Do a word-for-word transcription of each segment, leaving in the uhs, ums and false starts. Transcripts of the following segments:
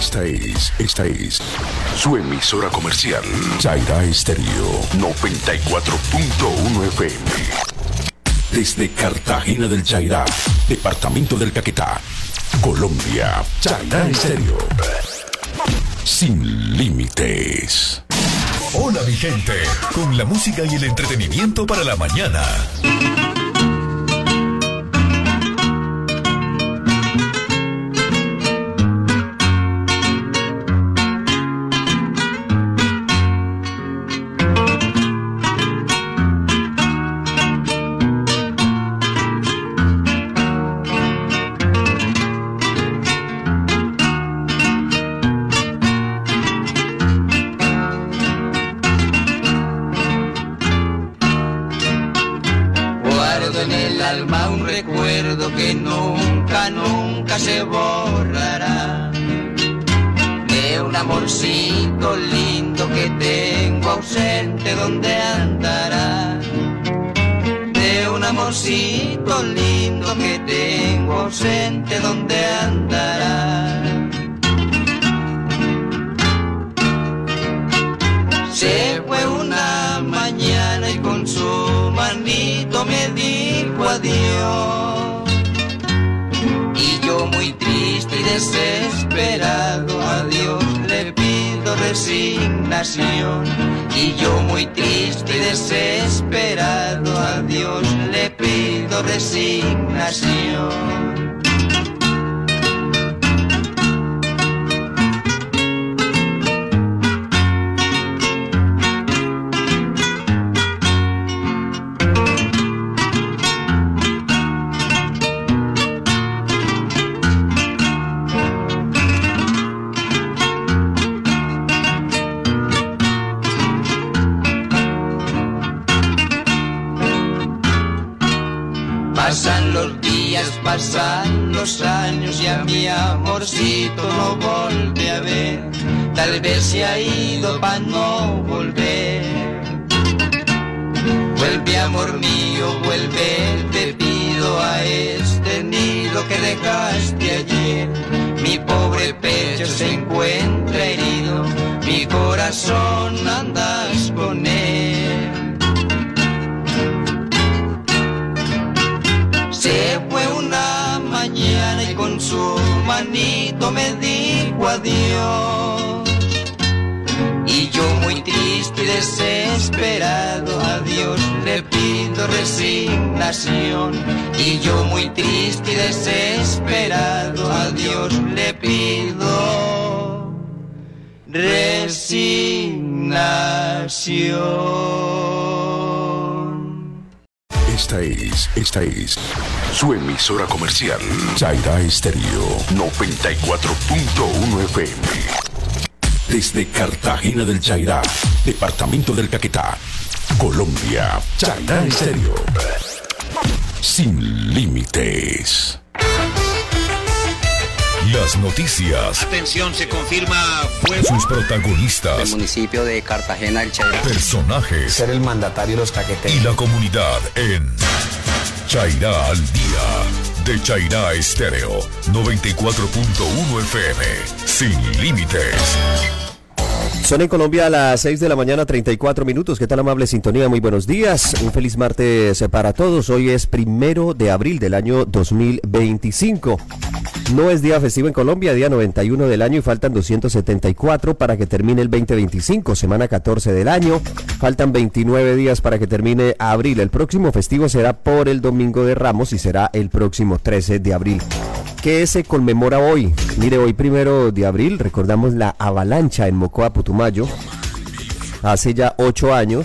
Esta es, esta es su emisora comercial, Chairá Estéreo noventa y cuatro punto uno F M. Desde Cartagena del Chairá, departamento del Caquetá, Colombia, Chairá Estéreo. Sin límites. Hola mi gente, con la música y el entretenimiento para la mañana. Que nunca, nunca se borrará, de un amorcito lindo que tengo ausente, ¿dónde andará? De un amorcito lindo que tengo ausente, ¿dónde andará? Se fue una mañana y con su manito me dijo adiós. Muy triste y desesperado a Dios le pido resignación. Y yo muy triste y desesperado a Dios le pido resignación. Pasan los días, pasan los años y a mi amorcito no volví a ver. Tal vez se ha ido pa' no volver. Vuelve amor mío, vuelve, te pido a este nido que dejaste ayer. Mi pobre pecho se encuentra herido, mi corazón andas con él. Se fue una mañana y con su manito me dijo adiós. Y yo muy triste y desesperado a Dios le pido resignación. Y yo muy triste y desesperado a Dios le pido resignación. Esta es, esta es su emisora comercial, Chairá Estéreo noventa y cuatro punto uno F M. Desde Cartagena del Chairá, departamento del Caquetá, Colombia, Chairá Estéreo. Sin límites. Las noticias. Atención, se confirma fuego. Sus protagonistas. El municipio de Cartagena del Chairá. Personajes. Ser el mandatario de los caqueteños. Y la comunidad en Chairá al día. De Chairá Estéreo noventa y cuatro punto uno F M. Sin límites. Son en Colombia a las seis de la mañana, treinta y cuatro minutos. ¿Qué tal, amable sintonía? Muy buenos días. Un feliz martes para todos. Hoy es primero de abril del año dos mil veinticinco. No es día festivo en Colombia, día noventa y uno del año y faltan doscientos setenta y cuatro para que termine el veinte veinticinco, semana catorce del año. Faltan veintinueve días para que termine abril. El próximo festivo será por el Domingo de Ramos y será el próximo trece de abril. ¿Qué se conmemora hoy? Mire, hoy primero de abril recordamos la avalancha en Mocoa, Putumayo, hace ya ocho años.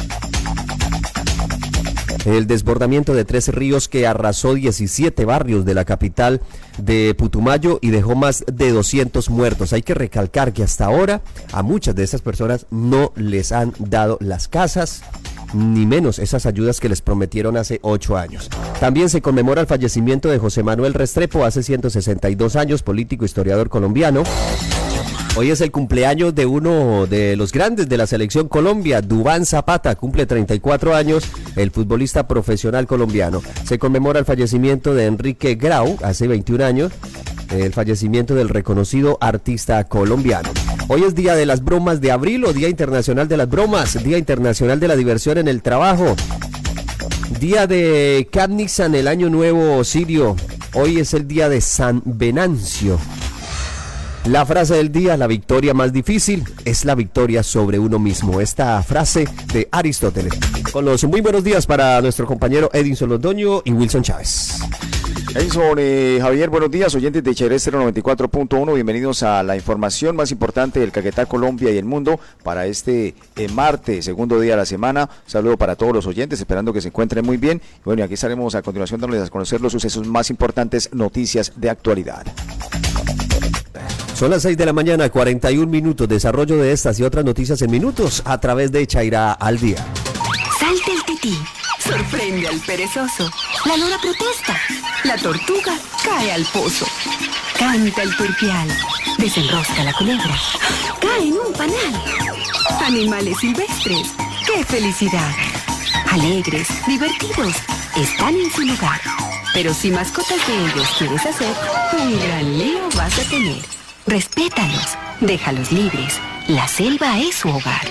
El desbordamiento de tres ríos que arrasó diecisiete barrios de la capital de Putumayo y dejó más de doscientos muertos. Hay que recalcar que hasta ahora a muchas de esas personas no les han dado las casas, ni menos esas ayudas que les prometieron hace ocho años. También se conmemora el fallecimiento de José Manuel Restrepo hace ciento sesenta y dos años, político, historiador colombiano. Hoy es el cumpleaños de uno de los grandes de la selección Colombia, Duván Zapata, cumple treinta y cuatro años, el futbolista profesional colombiano. Se conmemora el fallecimiento de Enrique Grau hace veintiún años, el fallecimiento del reconocido artista colombiano. Hoy es Día de las Bromas de Abril o Día Internacional de las Bromas, Día Internacional de la Diversión en el Trabajo, Día de Katniss-san, el Año Nuevo Sirio. Hoy es el Día de San Venancio. La frase del día: la victoria más difícil es la victoria sobre uno mismo. Esta frase de Aristóteles. Con los muy buenos días para nuestro compañero Edinson Londoño y Wilson Chávez. Edison, eh, Javier, buenos días, oyentes de Chairá Estéreo noventa y cuatro punto uno, bienvenidos a la información más importante del Caquetá, Colombia y el mundo para este eh, martes, segundo día de la semana. Saludo para todos los oyentes, esperando que se encuentren muy bien. Bueno, y aquí estaremos a continuación dándoles a conocer los sucesos más importantes, noticias de actualidad. Son las seis de la mañana, cuarenta y un minutos, desarrollo de estas y otras noticias en minutos a través de Chairá al día. Salta el tití, sorprende al perezoso, la lora protesta, la tortuga cae al pozo, canta el turpial, desenrosca la culebra, cae en un panal. Animales silvestres, ¡qué felicidad! Alegres, divertidos, están en su lugar. Pero si mascotas de ellos quieres hacer, un gran lío vas a tener. Respétalos, déjalos libres, la selva es su hogar.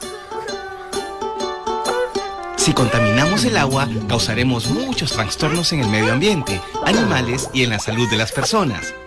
Si contaminamos el agua, causaremos muchos trastornos en el medio ambiente, animales y en la salud de las personas.